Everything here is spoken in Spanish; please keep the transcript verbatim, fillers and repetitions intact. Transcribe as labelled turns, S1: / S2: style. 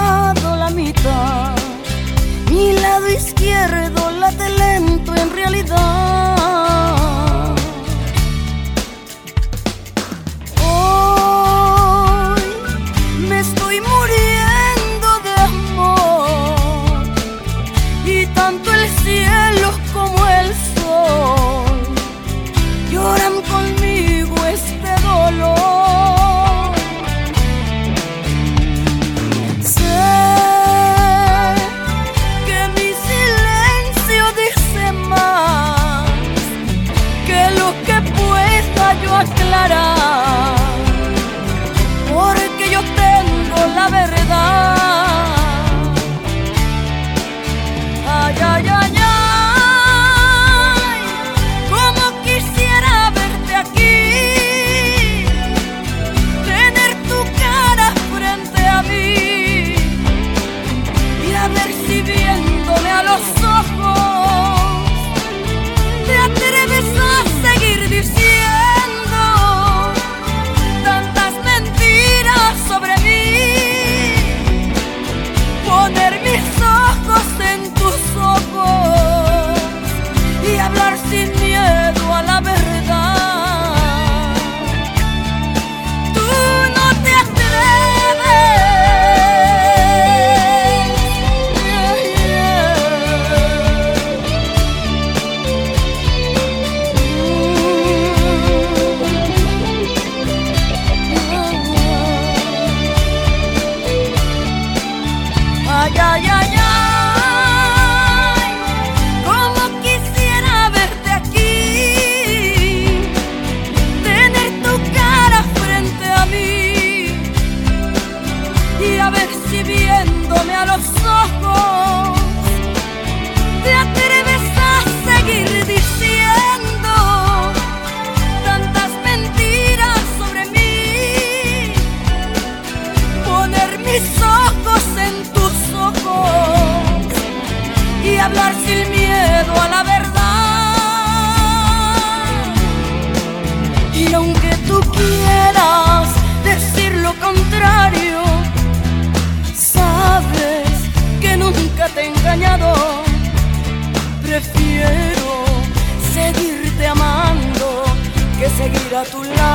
S1: dado la mitad. Mi lado izquierdo late lento en realidad. Hoy me estoy muriendo de amor, y tanto el cielo como el sol lloran conmigo este dolor. Sé que mi silencio dice más que lo que pueda yo aclarar, porque yo tengo la verdad. Ay, ay, ay, ay, como quisiera verte aquí, tener tu cara frente a mí, y a ver si viéndome a los ojos te atreves a seguir diciendo tantas mentiras sobre mí. Poner mis ojos en tus ojos y hablar sin miedo a la verdad. Tú no te atreves. Yeah, yeah. Ay, ay, ay, ay, como quisiera verte aquí, tener tu cara frente a mí, y a ver si viéndome a los ojos te atreves a seguir diciendo tantas mentiras sobre mí. Poner mis ojos en tus ojos y hablar sin miedo a la verdad. Y aunque tú quieras decir lo contrario, sabes que nunca te he engañado. Prefiero seguirte amando que seguir a tu lado.